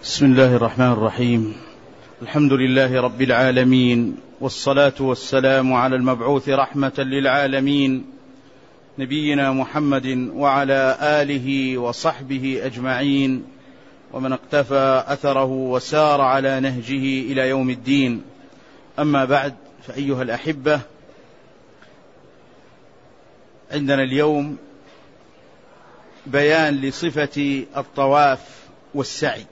بسم الله الرحمن الرحيم. الحمد لله رب العالمين، والصلاة والسلام على المبعوث رحمة للعالمين نبينا محمد وعلى آله وصحبه أجمعين، ومن اقتفى أثره وسار على نهجه إلى يوم الدين. أما بعد، فأيها الأحبة، عندنا اليوم بيان لصفة الطواف والسعي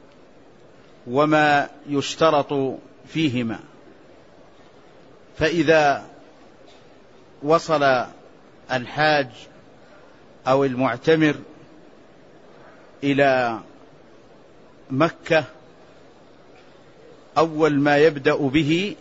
وما يشترط فيهما. فإذا وصل الحاج أو المعتمر إلى مكة، أول ما يبدأ به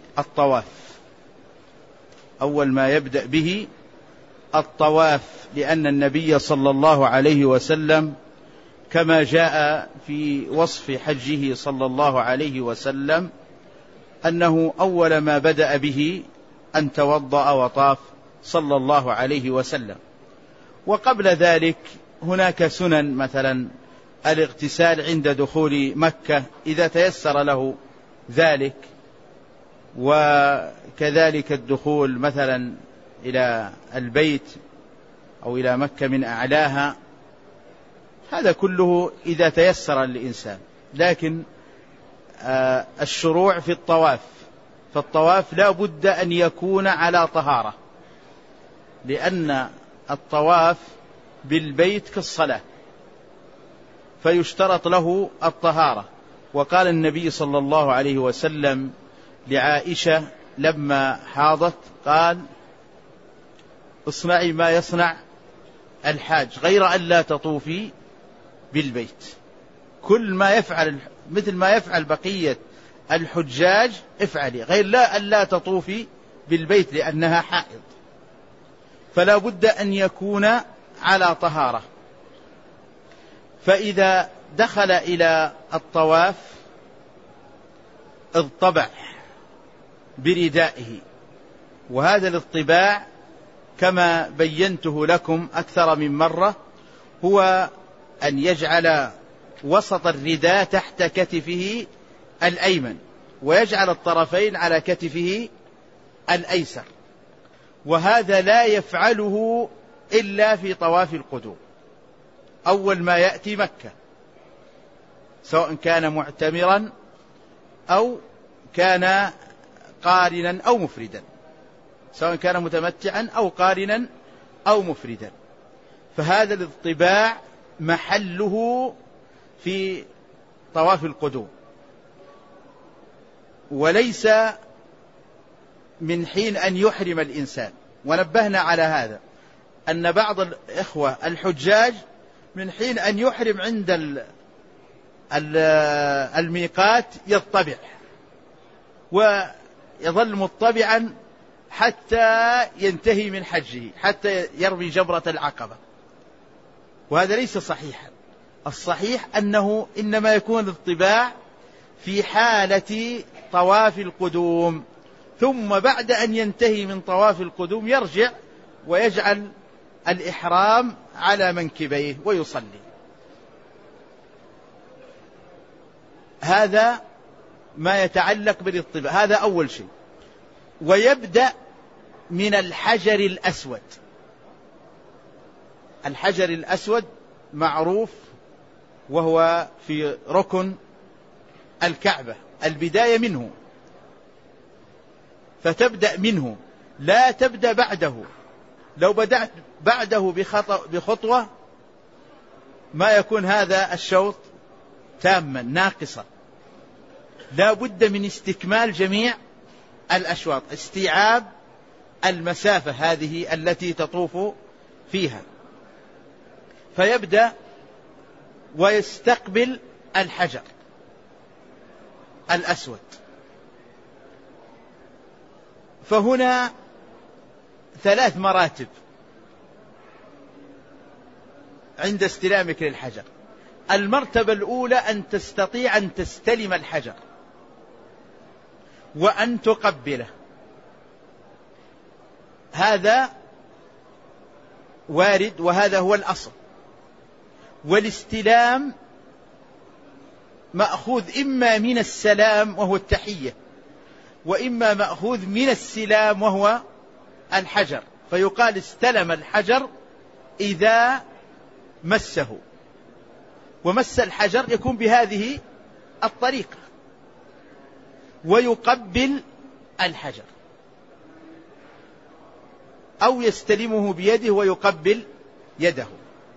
الطواف، لأن النبي صلى الله عليه وسلم كما جاء في وصف حجه صلى الله عليه وسلم أنه أول ما بدأ به أن توضأ وطاف صلى الله عليه وسلم. وقبل ذلك هناك سنن، مثلا الاغتسال عند دخول مكة إذا تيسر له ذلك، وكذلك الدخول مثلا إلى البيت أو إلى مكة من أعلاها، هذا كله إذا تيسر للإنسان. لكن الشروع في الطواف، فالطواف لا بد أن يكون على طهارة، لأن الطواف بالبيت كالصلاة، فيشترط له الطهارة. وقال النبي صلى الله عليه وسلم لعائشة لما حاضت، قال: اصنعي ما يصنع الحاج غير أن لا تطوفي بالبيت. كل ما يفعل مثل ما يفعل بقية الحجاج افعلي، غير لا أن لا تطوفي بالبيت لأنها حائض. فلا بد أن يكون على طهارة. فإذا دخل إلى الطواف اضطبع بردائه، وهذا الاضطباع كما بينته لكم أكثر من مرة هو أن يجعل وسط الرداء تحت كتفه الأيمن، ويجعل الطرفين على كتفه الأيسر، وهذا لا يفعله إلا في طواف القدوم أول ما يأتي مكة، سواء كان معتمرا أو كان قارنا أو مفردا، سواء كان متمتعا أو قارنا أو مفردا. فهذا الاضطباع محله في طواف القدوم، وليس من حين أن يحرم الإنسان. ونبهنا على هذا أن بعض الإخوة الحجاج من حين أن يحرم عند الميقات يضطبع، ويظل مضطبعا حتى ينتهي من حجه، حتى يرمي جمرة العقبة، وهذا ليس صحيحا. الصحيح أنه إنما يكون الاضطباع في حالة طواف القدوم، ثم بعد أن ينتهي من طواف القدوم يرجع ويجعل الإحرام على منكبيه ويصلي. هذا ما يتعلق بالاضطباع، هذا أول شيء. ويبدأ من الحجر الأسود. الحجر الأسود معروف، وهو في ركن الكعبة، البداية منه، فتبدأ منه، لا تبدأ بعده. لو بدأت بعده بخطوة ما يكون هذا الشوط تاما ناقصا. لا بد من استكمال جميع الأشواط، استيعاب المسافة هذه التي تطوف فيها. فيبدأ ويستقبل الحجر الأسود. فهنا 3 مراتب عند استلامك للحجر. المرتبة الأولى أن تستطيع أن تستلم الحجر وأن تقبله، هذا وارد وهذا هو الأصل. والاستلام مأخوذ إما من السلام وهو التحية، وإما مأخوذ من السلام وهو الحجر، فيقال استلم الحجر إذا مسه، ومس الحجر يكون بهذه الطريقة، ويقبل الحجر أو يستلمه بيده ويقبل يده.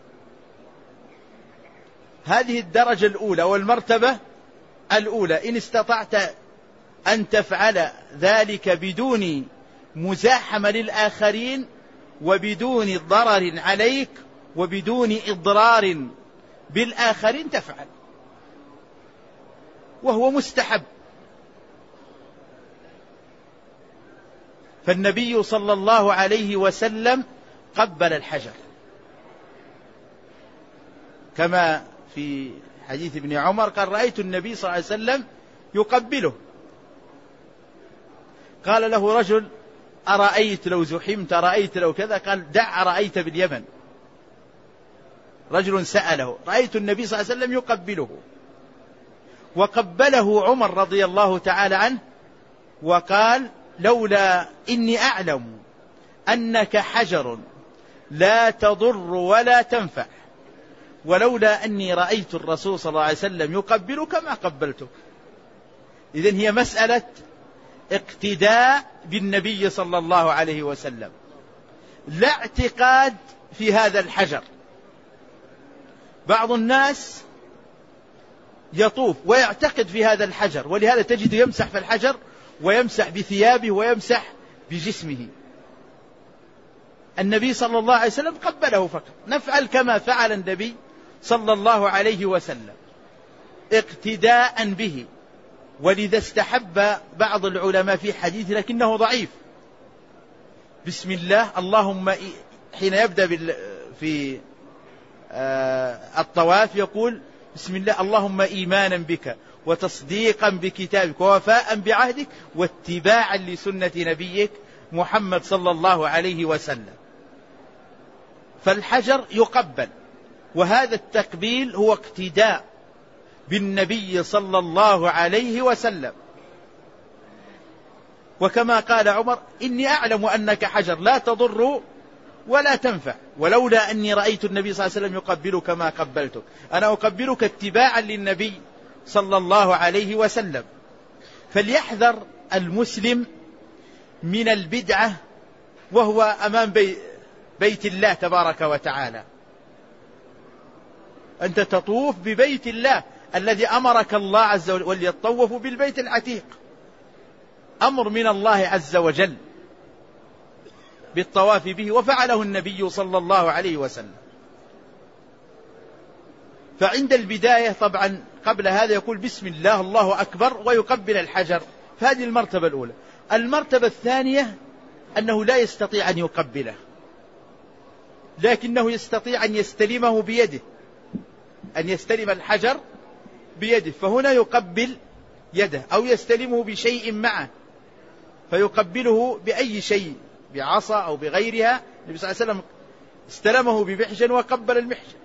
هذه الدرجة الأولى والمرتبة الأولى. إن استطعت أن تفعل ذلك بدون مزاحمة للآخرين وبدون ضرر عليك وبدون إضرار بالآخرين تفعل، وهو مستحب. فالنبي صلى الله عليه وسلم قبل الحجر، كما في حديث ابن عمر قال: رأيت النبي صلى الله عليه وسلم يقبله. قال له رجل: أرأيت لو زحمت، رأيت لو كذا؟ قال: دع رأيت باليمن. رجل سأله: رأيت النبي صلى الله عليه وسلم يقبله، وقبله عمر رضي الله تعالى عنه وقال: لولا إني أعلم أنك حجر لا تضر ولا تنفع، ولولا أني رأيت الرسول صلى الله عليه وسلم يقبلك ما قبلتك. إذن هي مسألة اقتداء بالنبي صلى الله عليه وسلم، لا اعتقاد في هذا الحجر. بعض الناس يطوف ويعتقد في هذا الحجر، ولهذا تجد يمسح في الحجر ويمسح بثيابه ويمسح بجسمه. النبي صلى الله عليه وسلم قبله فقط. نفعل كما فعل النبي صلى الله عليه وسلم اقتداء به. ولذا استحب بعض العلماء في حديث لكنه ضعيف: بسم الله اللهم، حين يبدأ في الطواف يقول: بسم الله اللهم إيمانا بك وتصديقا بكتابك ووفاء بعهدك واتباعا لسنة نبيك محمد صلى الله عليه وسلم. فالحجر يقبل، وهذا التقبيل هو اقتداء بالنبي صلى الله عليه وسلم. وكما قال عمر: إني أعلم أنك حجر لا تضر ولا تنفع، ولولا أني رأيت النبي صلى الله عليه وسلم يقبلك ما قبلتك. أنا أقبلك اتباعا للنبي صلى الله عليه وسلم. فليحذر المسلم من البدعة وهو أمام بيت الله تبارك وتعالى. أنت تطوف ببيت الله الذي أمرك الله عز وجل: وليطوفوا بالبيت العتيق. أمر من الله عز وجل بالطواف به، وفعله النبي صلى الله عليه وسلم. فعند البداية طبعا قبل هذا يقول: بسم الله الله أكبر، ويقبل الحجر. فهذه المرتبة الأولى. المرتبة الثانية أنه لا يستطيع أن يقبله، لكنه يستطيع أن يستلمه بيده، أن يستلم الحجر بيده، فهنا يقبل يده أو يستلمه بشيء معه، فيقبله بأي شيء، بعصا أو بغيرها. النبي صلى الله عليه وسلم استلمه بمحجن وقبل المحجن.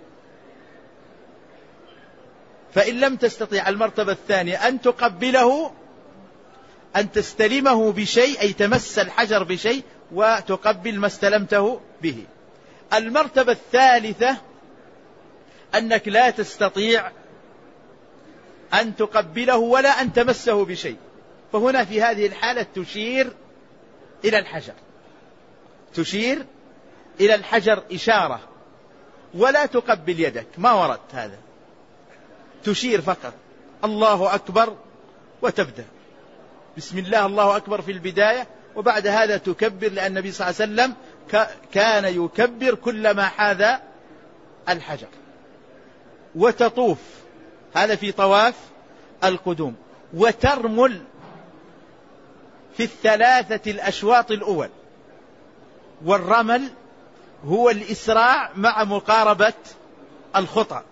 فإن لم تستطيع المرتبة الثانية أن تقبله، أن تستلمه بشيء، أي تمس الحجر بشيء وتقبل ما استلمته به. المرتبة الثالثة أنك لا تستطيع أن تقبله ولا أن تمسه بشيء، فهنا في هذه الحالة تشير إلى الحجر، تشير إلى الحجر إشارة، ولا تقبل يدك، ما ورد هذا، تشير فقط: الله أكبر، وتبدأ بسم الله الله أكبر في البداية، وبعد هذا تكبر، لأن النبي صلى الله عليه وسلم كان يكبر كلما حاذ الحجر. وتطوف، هذا في طواف القدوم، وترمل في الثلاثة الأشواط الأول. والرمل هو الإسراع مع مقاربة الخطى،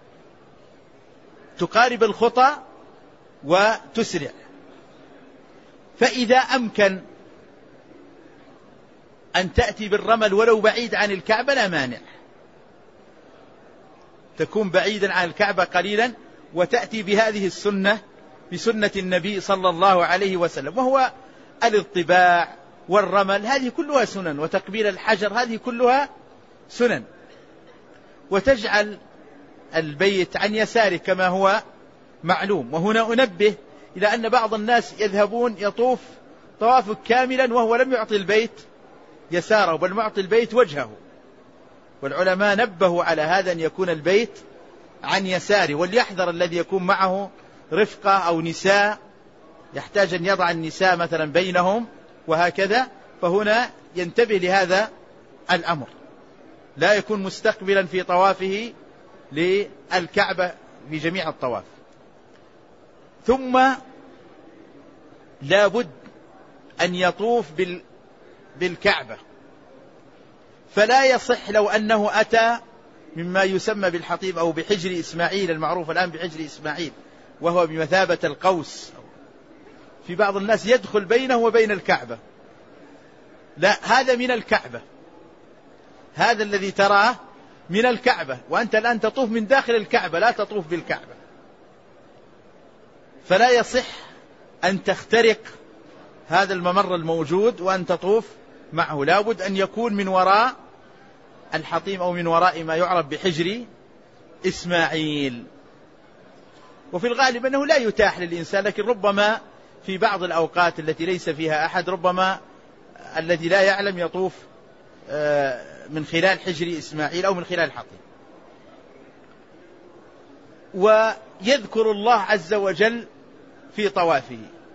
تقارب الخطى وتسرع. فإذا أمكن أن تأتي بالرمل ولو بعيد عن الكعبة لا مانع، تكون بعيدا عن الكعبة قليلا وتأتي بهذه السنة بسنة النبي صلى الله عليه وسلم، وهو الاطباع والرمل، هذه كلها سنن، وتقبيل الحجر هذه كلها سنن. وتجعل البيت عن يساره كما هو معلوم. وهنا أنبه إلى أن بعض الناس يذهبون يطوف طواف كاملا وهو لم يعطي البيت يساره بل معطي البيت وجهه، والعلماء نبهوا على هذا أن يكون البيت عن يساره. وليحذر الذي يكون معه رفقة أو نساء، يحتاج أن يضع النساء مثلا بينهم وهكذا، فهنا ينتبه لهذا الأمر، لا يكون مستقبلا في طوافه للكعبة في جميع الطواف. ثم لا بد أن يطوف بالكعبة، فلا يصح لو أنه أتى مما يسمى بالحطيم أو بحجر إسماعيل المعروف الآن بحجر إسماعيل، وهو بمثابة القوس. في بعض الناس يدخل بينه وبين الكعبة، لا، هذا من الكعبة، هذا الذي تراه من الكعبة، وأنت الآن تطوف من داخل الكعبة، لا تطوف بالكعبة. فلا يصح أن تخترق هذا الممر الموجود وأن تطوف معه، لا بد أن يكون من وراء الحطيم أو من وراء ما يعرف بحجر إسماعيل. وفي الغالب أنه لا يتاح للإنسان، لكن ربما في بعض الأوقات التي ليس فيها أحد، ربما الذي لا يعلم يطوف من خلال حجر إسماعيل أو من خلال الحطيم. ويذكر الله عز وجل في طوافه،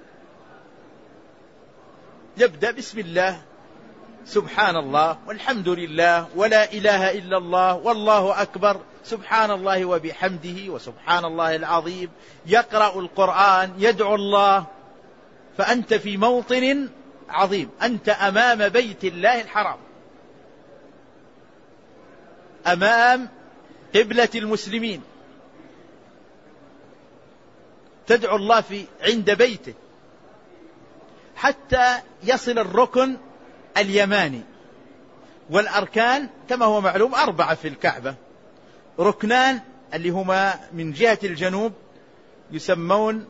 يبدأ بسم الله، سبحان الله، والحمد لله، ولا إله إلا الله، والله أكبر، سبحان الله وبحمده، وسبحان الله العظيم، يقرأ القرآن، يدعو الله. فأنت في موطن عظيم، أنت أمام بيت الله الحرام، أمام قبلة المسلمين، تدعو الله عند بيته حتى يصل الركن اليماني. والأركان كما هو معلوم 4 في الكعبة، ركنان اللي هما من جهة الجنوب يسميان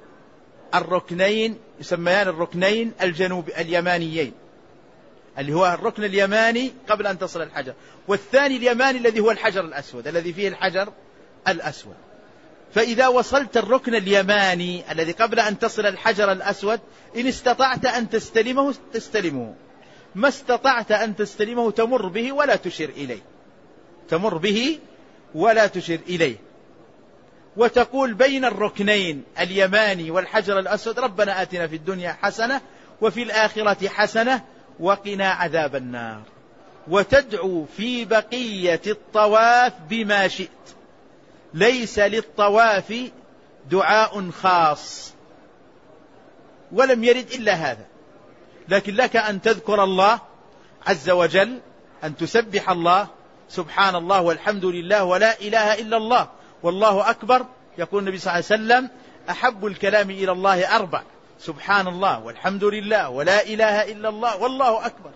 الركنين الجنوب اليمانيين، اللي هو الركن اليماني قبل أن تصل الحجر، والثاني اليماني الذي هو الحجر الأسود، الذي فيه الحجر الأسود. فإذا وصلت الركن اليماني الذي قبل أن تصل الحجر الأسود، إن استطعت أن تستلمه تستلمه، ما استطعت أن تستلمه تمر به ولا تشير إليه، تمر به ولا تشير إليه، وتقول بين الركنين اليماني والحجر الأسود: ربنا آتنا في الدنيا حسنة وفي الآخرة حسنة وقنا عذاب النار. وتدعو في بقية الطواف بما شئت، ليس للطواف دعاء خاص ولم يرد إلا هذا، لكن لك أن تذكر الله عز وجل، أن تسبح الله، سبحان الله والحمد لله ولا إله إلا الله والله أكبر. يقول النبي صلى الله عليه وسلم: أحب الكلام إلى الله 4: سبحان الله والحمد لله ولا إله إلا الله والله أكبر.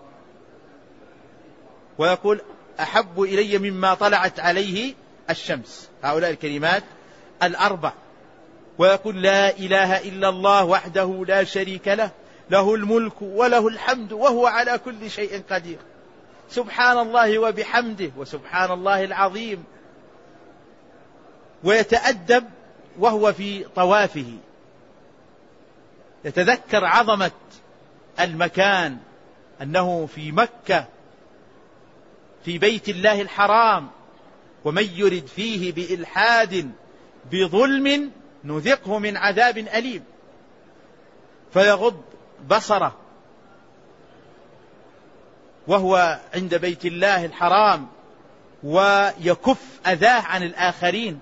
ويقول: أحب إلي مما طلعت عليه الشمس. هؤلاء الكلمات 4. ويقول: لا إله إلا الله وحده لا شريك له، له الملك وله الحمد وهو على كل شيء قدير، سبحان الله وبحمده وسبحان الله العظيم. ويتأدب وهو في طوافه، يتذكر عظمة المكان، أنه في مكة في بيت الله الحرام، ومن يرد فيه بإلحاد بظلم نذقه من عذاب أليم. فيغض بصره وهو عند بيت الله الحرام، ويكف أذاه عن الآخرين.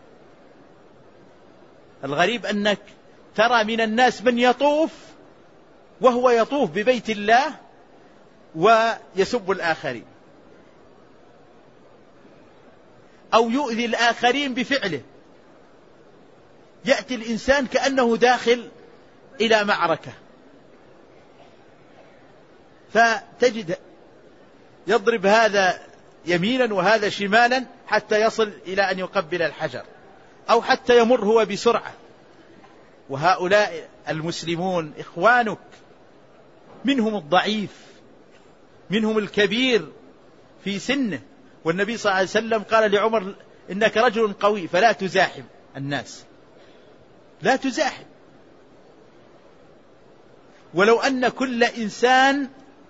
الغريب أنك ترى من الناس من يطوف وهو يطوف ببيت الله ويسب الآخرين، أو يؤذي الآخرين بفعله. يأتي الإنسان كأنه داخل إلى معركة، فتجد يضرب هذا يمينا وهذا شمالا حتى يصل إلى أن يقبل الحجر. أو حتى يمر هو بسرعة. وهؤلاء المسلمون إخوانك، منهم الضعيف، منهم الكبير في سنه، والنبي صلى الله عليه وسلم قال لعمر: إنك رجل قوي فلا تزاحم الناس، لا تزاحم. ولو أن كل إنسان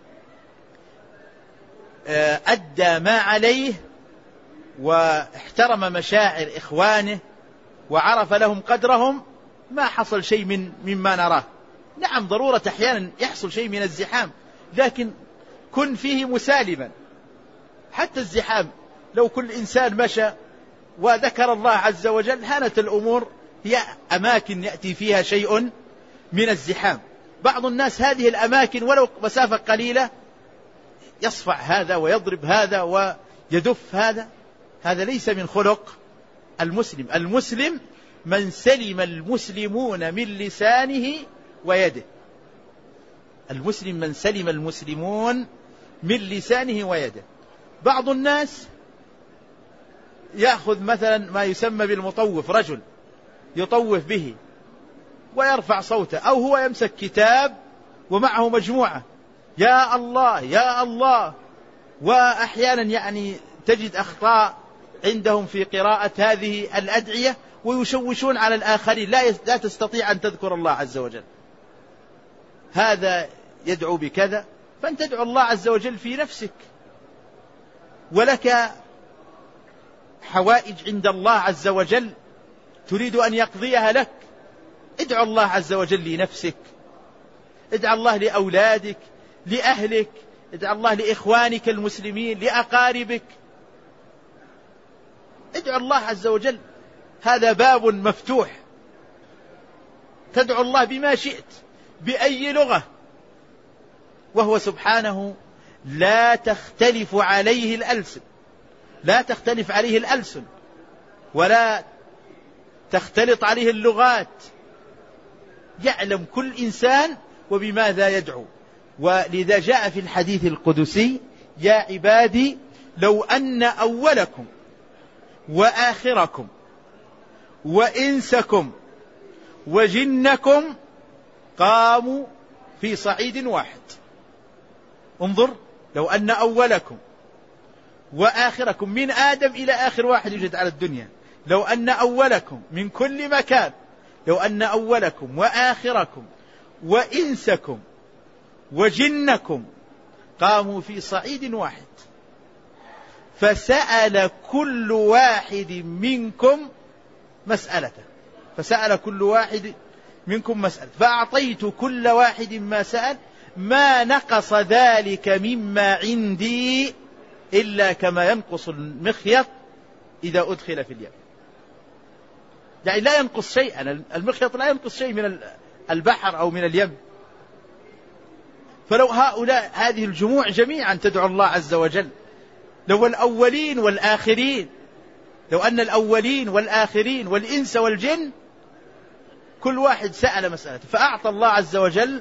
أدى ما عليه واحترم مشاعر إخوانه وعرف لهم قدرهم ما حصل شيء مما نراه. نعم، ضرورة أحيانا يحصل شيء من الزحام، لكن كن فيه مسالما. حتى الزحام لو كل إنسان مشى وذكر الله عز وجل هانت الأمور. هي أماكن يأتي فيها شيء من الزحام. بعض الناس هذه الأماكن ولو مسافة قليلة يصفع هذا ويضرب هذا ويدف هذا. هذا ليس من خلق المسلم. المسلم من سلم المسلمون من لسانه ويده. المسلم من سلم المسلمون من لسانه ويده. بعض الناس يأخذ مثلا ما يسمى بالمطوف، رجل يطوف به ويرفع صوته، أو هو يمسك كتاب ومعه مجموعة يا الله يا الله. وأحيانا يعني تجد أخطاء عندهم في قراءة هذه الأدعية ويشوشون على الآخرين، لا تستطيع أن تذكر الله عز وجل. هذا يدعو بكذا، فأنت تدعو الله عز وجل في نفسك. ولك حوائج عند الله عز وجل تريد أن يقضيها لك، ادعو الله عز وجل لنفسك، ادعو الله لأولادك، لأهلك، ادعو الله لإخوانك المسلمين، لأقاربك، ادعو الله عز وجل. هذا باب مفتوح، تدعو الله بما شئت بأي لغة، وهو سبحانه لا تختلف عليه الألسن، لا تختلف عليه الألسن ولا تختلط عليه اللغات. يعلم كل إنسان وبماذا يدعو. ولذا جاء في الحديث القدسي: يا عبادي لو أن أولكم وآخركم وإنسكم وجنكم قاموا في صعيد واحد. انظر، لو أن أولكم وآخركم، من آدم إلى آخر واحد يوجد على الدنيا، لو أن أولكم من كل مكان، لو أن أولكم وآخركم وإنسكم وجنكم قاموا في صعيد واحد فسأل كل واحد منكم مسألته، فسأل كل واحد منكم مسألة فأعطيت كل واحد ما سأل، ما نقص ذلك مما عندي إلا كما ينقص المخيط إذا أدخل في اليم. يعني لا ينقص شيئا، المخيط لا ينقص شيء من البحر أو من اليم. فلو هؤلاء هذه الجموع جميعا تدعو الله عز وجل، لو الأولين والآخرين، لو أن الأولين والآخرين والإنس والجن كل واحد سأل مسألة فأعطى الله عز وجل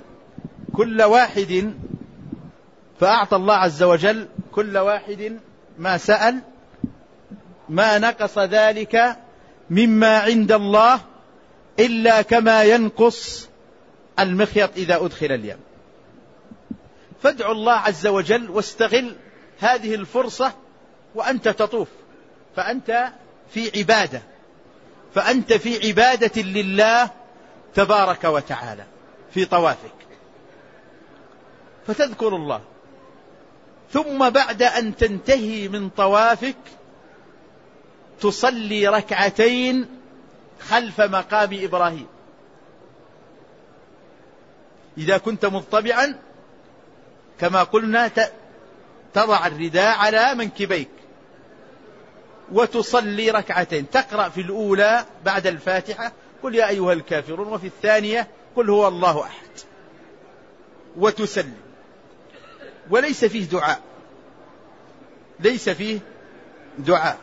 كل واحد ما سأل، ما نقص ذلك مما عند الله إلا كما ينقص المخيط إذا أدخل اليم. فادعوا الله عز وجل واستغل هذه الفرصة وأنت تطوف، فأنت في عبادة لله تبارك وتعالى في طوافك، فتذكر الله. ثم بعد أن تنتهي من طوافك تصلي ركعتين خلف مقام إبراهيم. إذا كنت مضطبعا كما قلنا تضع الرداء على منكبيك وتصلي ركعتين، تقرأ في الأولى بعد الفاتحة قل يا أيها الكافرون، وفي الثانية قل هو الله أحد، وتسلم. وليس فيه دعاء، ليس فيه دعاء.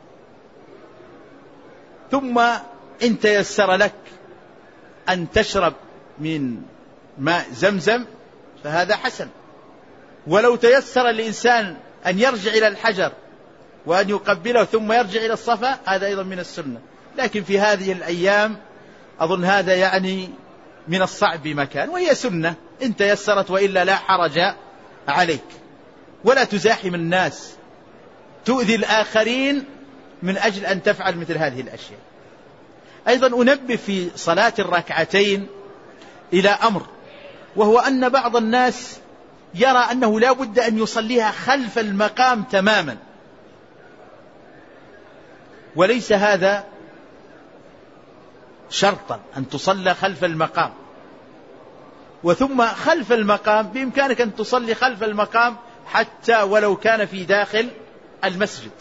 ثم إن تيسر لك أن تشرب من ماء زمزم فهذا حسن. ولو تيسر الإنسان أن يرجع إلى الحجر وأن يقبله ثم يرجع إلى الصفا هذا أيضا من السنة. لكن في هذه الأيام أظن هذا يعني من الصعب بمكان، وهي سنة إن تيسرت، وإلا لا حرج عليك. ولا تزاحم الناس، تؤذي الآخرين من أجل أن تفعل مثل هذه الأشياء. أيضا أنبه في صلاة الركعتين إلى أمر، وهو أن بعض الناس يرى أنه لا بد أن يصليها خلف المقام تماما، وليس هذا شرطا أن تصلى خلف المقام. وثم خلف المقام بإمكانك أن تصلي خلف المقام حتى ولو كان في داخل المسجد،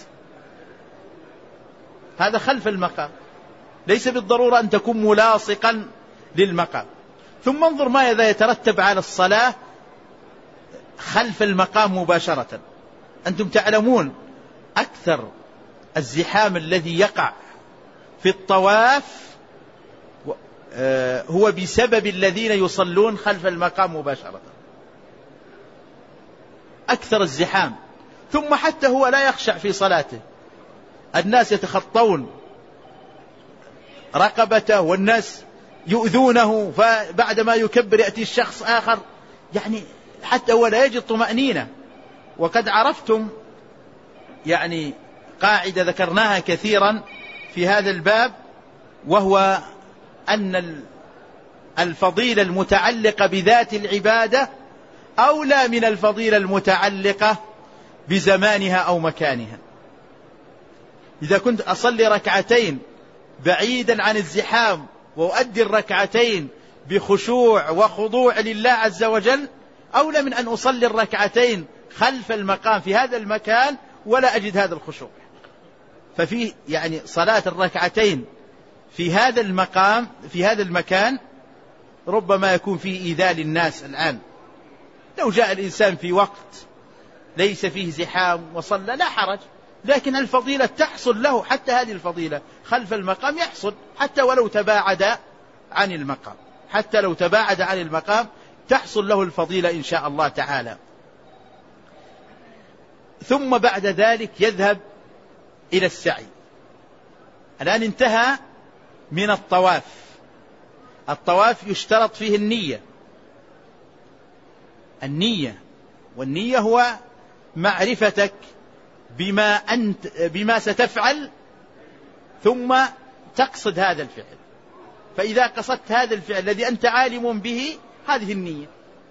هذا خلف المقام، ليس بالضرورة أن تكون ملاصقا للمقام. ثم انظر ماذا يترتب على الصلاة خلف المقام مباشرة. أنتم تعلمون أكثر الزحام الذي يقع في الطواف هو بسبب الذين يصلون خلف المقام مباشرة، أكثر الزحام. ثم حتى هو لا يخشع في صلاته، الناس يتخطون رقبته والناس يؤذونه، فبعدما يكبر يأتي الشخص آخر، يعني حتى هو لا يجد طمأنينة. وقد عرفتم يعني قاعدة ذكرناها كثيرا في هذا الباب، وهو أن الفضيلة المتعلقة بذات العبادة أولى من الفضيلة المتعلقة بزمانها أو مكانها. إذا كنت أصلي ركعتين بعيدا عن الزحام وأؤدي الركعتين بخشوع وخضوع لله عز وجل، أولى من أن أصلي الركعتين خلف المقام في هذا المكان ولا أجد هذا الخشوع. ففي يعني صلاة الركعتين في هذا المقام في هذا المكان ربما يكون فيه إيذاء للناس. الآن لو جاء الإنسان في وقت ليس فيه زحام وصلى لا حرج، لكن الفضيلة تحصل له، حتى هذه الفضيلة خلف المقام يحصل حتى ولو تباعد عن المقام، حتى لو تباعد عن المقام تحصل له الفضيلة إن شاء الله تعالى. ثم بعد ذلك يذهب إلى السعي. الآن انتهى من الطواف. الطواف يشترط فيه النية، والنية هو معرفتك بما ستفعل ثم تقصد هذا الفعل. فإذا قصدت هذا الفعل الذي أنت عالم به، هذه النية.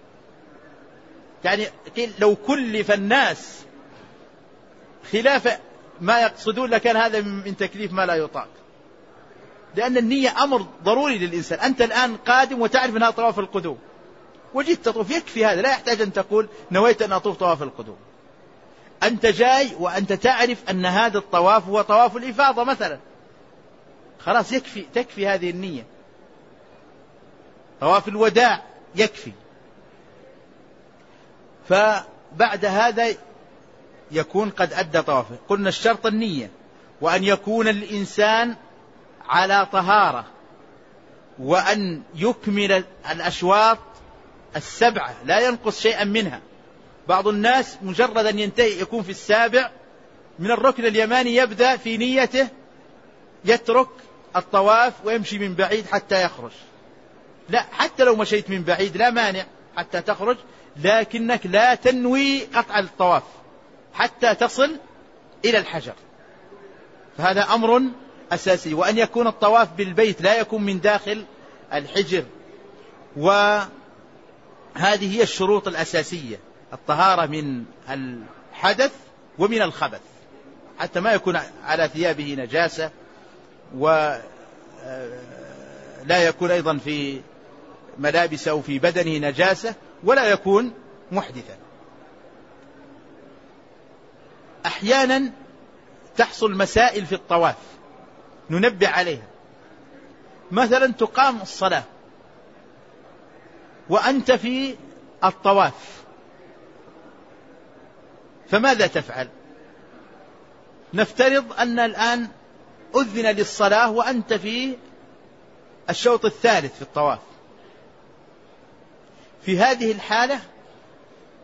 يعني لو كلف الناس خلاف ما يقصدون لكان هذا من تكليف ما لا يطاق، لأن النية أمر ضروري للإنسان. أنت الآن قادم وتعرف أنها طواف القدوم وجيت تطوف، يكفي هذا، لا يحتاج أن تقول نويت أن أطوف طواف القدوم. أنت جاي وأنت تعرف أن هذا الطواف هو طواف الإفاضة مثلا، خلاص تكفي هذه النية. طواف الوداع يكفي. فبعد هذا يكون قد أدى طوافه. قلنا الشرط النية، وأن يكون الإنسان على طهارة، وأن يكمل الأشواط 7 لا ينقص شيئا منها. بعض الناس مجرد أن ينتهي يكون في 7 من الركن اليماني يبدأ في نيته، يترك الطواف ويمشي من بعيد حتى يخرج. لا، حتى لو مشيت من بعيد لا مانع حتى تخرج، لكنك لا تنوي قطع الطواف حتى تصل إلى الحجر. فهذا أمر أساسي. وأن يكون الطواف بالبيت، لا يكون من داخل الحجر. وهذه هي الشروط الأساسية: الطهارة من الحدث ومن الخبث، حتى ما يكون على ثيابه نجاسة، ولا يكون أيضا في ملابسه أو في بدنه نجاسة، ولا يكون محدثا. أحيانا تحصل مسائل في الطواف ننبه عليها. مثلا تقام الصلاة وأنت في الطواف، فماذا تفعل؟ نفترض أن الآن أذن للصلاة وأنت في الشوط الثالث في الطواف. في هذه الحالة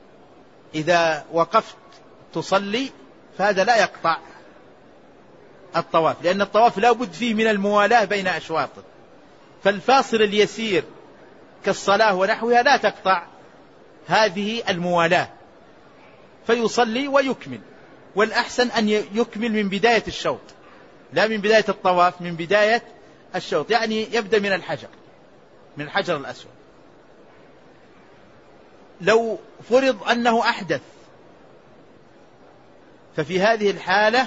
إذا وقفت تصلي فهذا لا يقطع الطواف، لأن الطواف لا بد فيه من الموالاة بين أشواطه، فالفاصل اليسير كالصلاة ونحوها لا تقطع هذه الموالاة، فيصلي ويكمل. والأحسن أن يكمل من بداية الشوط، لا من بداية الطواف، من بداية الشوط، يعني يبدأ من الحجر الأسود. لو فرض أنه أحدث، ففي هذه الحالة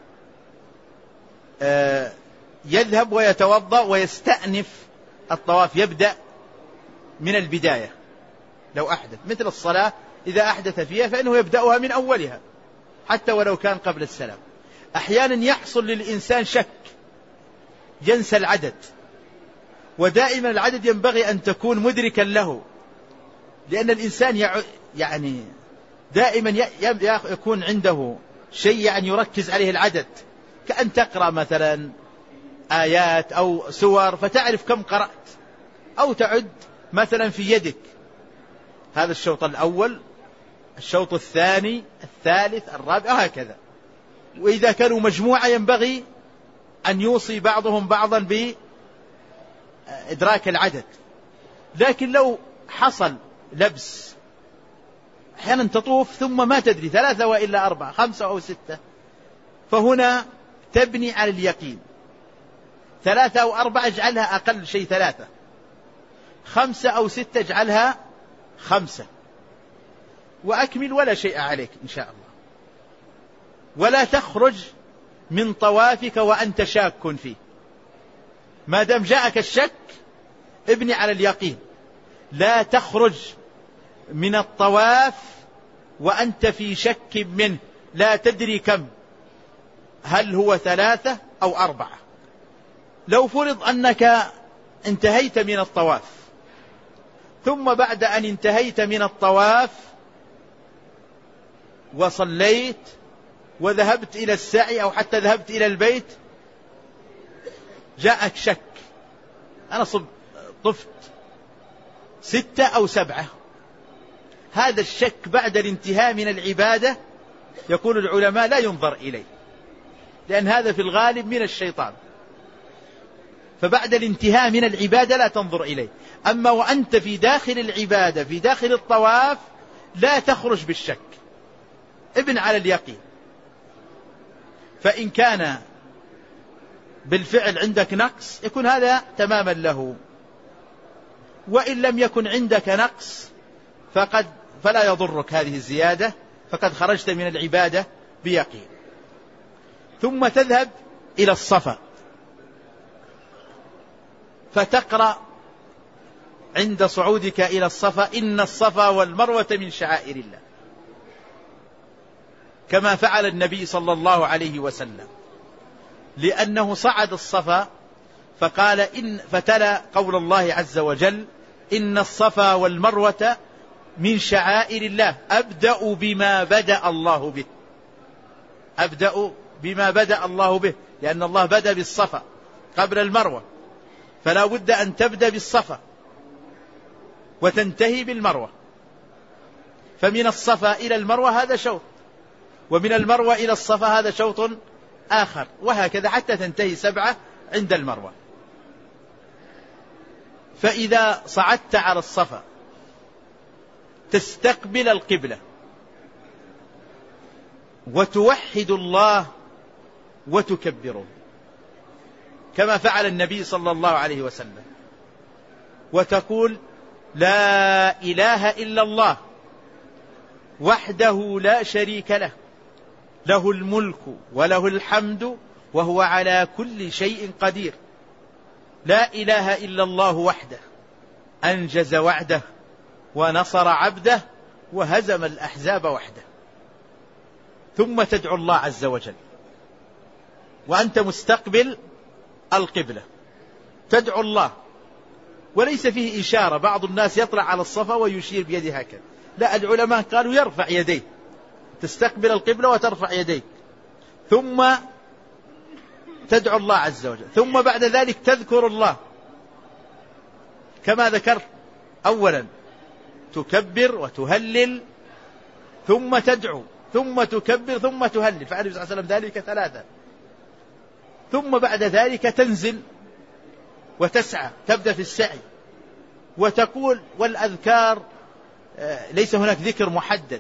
يذهب ويتوضأ ويستأنف الطواف، يبدأ من البداية. لو أحدث مثل الصلاة إذا أحدث فيها فإنه يبدأها من أولها حتى ولو كان قبل السلام. أحيانا يحصل للإنسان شك، ينسى العدد، ودائما العدد ينبغي أن تكون مدركا له، لأن الإنسان يعني دائما يكون عنده شيء يعني يركز عليه العدد، كأن تقرأ مثلا آيات أو سور فتعرف كم قرأت، أو تعد مثلا في يدك هذا الشوط الأول، الشوط الثاني، الثالث، الرابع، وهكذا. وإذا كانوا مجموعة ينبغي أن يوصي بعضهم بعضا بإدراك العدد. لكن لو حصل لبس، أحيانا تطوف ثم ما تدري 3 وإلا 4 5 أو 6، فهنا تبني على اليقين. 3 أو 4 اجعلها أقل شيء 3، 5 أو 6 اجعلها 5، وأكمل ولا شيء عليك إن شاء الله. ولا تخرج من طوافك وأنت شاك فيه، ما دام جاءك الشك ابني على اليقين. لا تخرج من الطواف وأنت في شك منه، لا تدري كم، هل هو 3 أو 4. لو فرض أنك انتهيت من الطواف، ثم بعد أن انتهيت من الطواف وصليت وذهبت إلى السعي أو حتى ذهبت إلى البيت، جاءك شك، أنا طفت 6 أو 7، هذا الشك بعد الانتهاء من العبادة يقول العلماء لا ينظر إليه، لأن هذا في الغالب من الشيطان، فبعد الانتهاء من العبادة لا تنظر إليه. أما وأنت في داخل العبادة في داخل الطواف لا تخرج بالشك، ابن على اليقين. فإن كان بالفعل عندك نقص يكون هذا تماما له، وإن لم يكن عندك نقص فلا يضرك هذه الزيادة، فقد خرجت من العبادة بيقين. ثم تذهب إلى الصفا فتقرأ عند صعودك إلى الصفا: إن الصفا والمروة من شعائر الله، كما فعل النبي صلى الله عليه وسلم، لأنه صعد الصفا فقال فتلا قول الله عز وجل: إن الصفا والمروة من شعائر الله، أبدأ بما بدأ الله به، أبدأ بما بدأ الله به، لأن الله بدأ بالصفا قبل المروة، فلا بد أن تبدأ بالصفا وتنتهي بالمروة. فمن الصفا إلى المروة هذا شوط، ومن المروة إلى الصفا هذا شوط آخر، وهكذا حتى تنتهي 7 عند المروة. فإذا صعدت على الصفا تستقبل القبلة وتوحد الله وتكبره كما فعل النبي صلى الله عليه وسلم، وتقول: لا إله إلا الله وحده لا شريك له، له الملك وله الحمد وهو على كل شيء قدير، لا إله إلا الله وحده أنجز وعده ونصر عبده وهزم الأحزاب وحده. ثم تدعو الله عز وجل وأنت مستقبل القبلة، تدعو الله، وليس فيه إشارة. بعض الناس يطلع على الصفا ويشير بيده هكذا، لا، العلماء قالوا يرفع يديه، تستقبل القبلة وترفع يديك، ثم تدعو الله عز وجل، ثم بعد ذلك تذكر الله كما ذكرت أولا، تكبر وتهلل ثم تدعو ثم تكبر ثم تهلل، فعل النبي صلى الله عليه وسلم ذلك 3. ثم بعد ذلك تنزل وتسعى، تبدأ في السعي وتقول والأذكار ليس هناك ذكر محدد.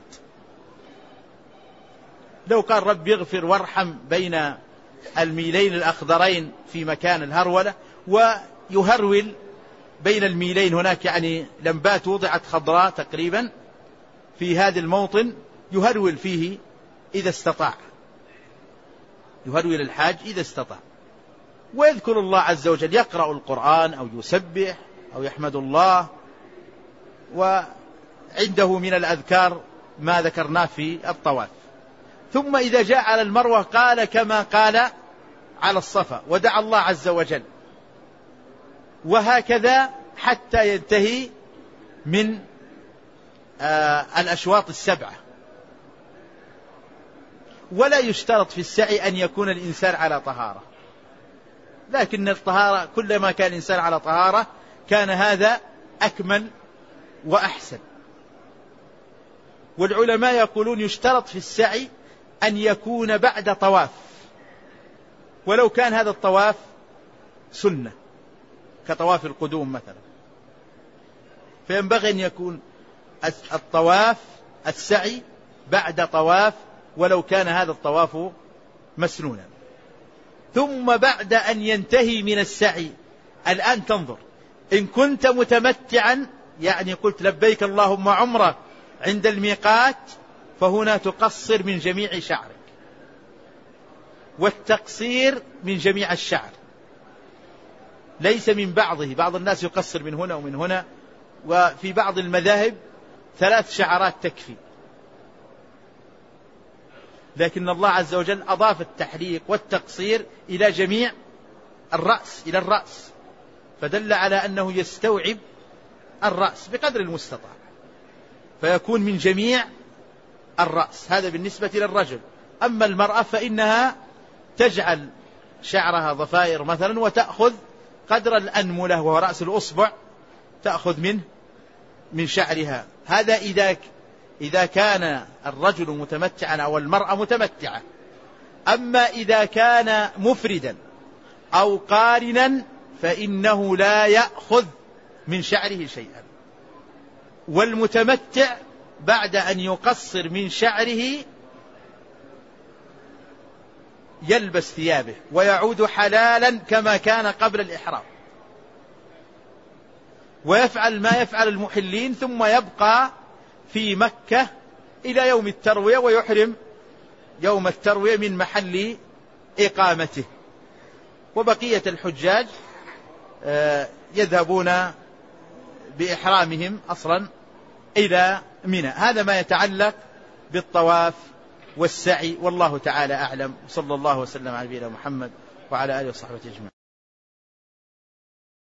لو قال رب اغفر وارحم بين الميلين الأخضرين في مكان الهرولة، ويهرول بين الميلين هناك يعني لمبات وضعت خضراء تقريبا في هذا الموطن، يهرول فيه إذا استطاع، يهرول الحاج إذا استطاع، ويذكر الله عز وجل، يقرأ القرآن أو يسبح أو يحمد الله، وعنده من الأذكار ما ذكرناه في الطواف. ثم إذا جاء على المروة قال كما قال على الصفا ودعا الله عز وجل، وهكذا حتى ينتهي من الأشواط السبعة. ولا يشترط في السعي أن يكون الإنسان على طهارة، لكن الطهارة كلما كان الإنسان على طهارة كان هذا أكمل وأحسن. والعلماء يقولون يشترط في السعي أن يكون بعد طواف، ولو كان هذا الطواف سنة كطواف القدوم مثلا، فينبغي أن يكون الطواف السعي بعد طواف ولو كان هذا الطواف مسنونا. ثم بعد أن ينتهي من السعي الآن تنظر، إن كنت متمتعا يعني قلت لبيك اللهم عمرة عند الميقات، فهنا تقصر من جميع شعرك، والتقصير من جميع الشعر ليس من بعضه، بعض الناس يقصر من هنا ومن هنا، وفي بعض المذاهب 3 شعرات تكفي، لكن الله عز وجل أضاف التحليق والتقصير إلى جميع الرأس، إلى الرأس، فدل على أنه يستوعب الرأس بقدر المستطاع، فيكون من جميع الرأس. هذا بالنسبة للرجل. أما المرأة فإنها تجعل شعرها ضفائر مثلا وتأخذ قدر الأنملة وهو رأس الأصبع، تأخذ منه من شعرها. هذا إذا كان الرجل متمتعا أو المرأة متمتعة. أما إذا كان مفردا أو قارنا فإنه لا يأخذ من شعره شيئا. والمتمتع بعد أن يقصر من شعره يلبس ثيابه ويعود حلالا كما كان قبل الإحرام، ويفعل ما يفعل المحلين، ثم يبقى في مكة إلى يوم التروية، ويحرم يوم التروية من محل إقامته. وبقية الحجاج يذهبون بإحرامهم أصلا إلى منى. هذا ما يتعلق بالطواف والسعي، والله تعالى أعلم. صلى الله وسلم على نبينا محمد وعلى آله وصحبه أجمعين.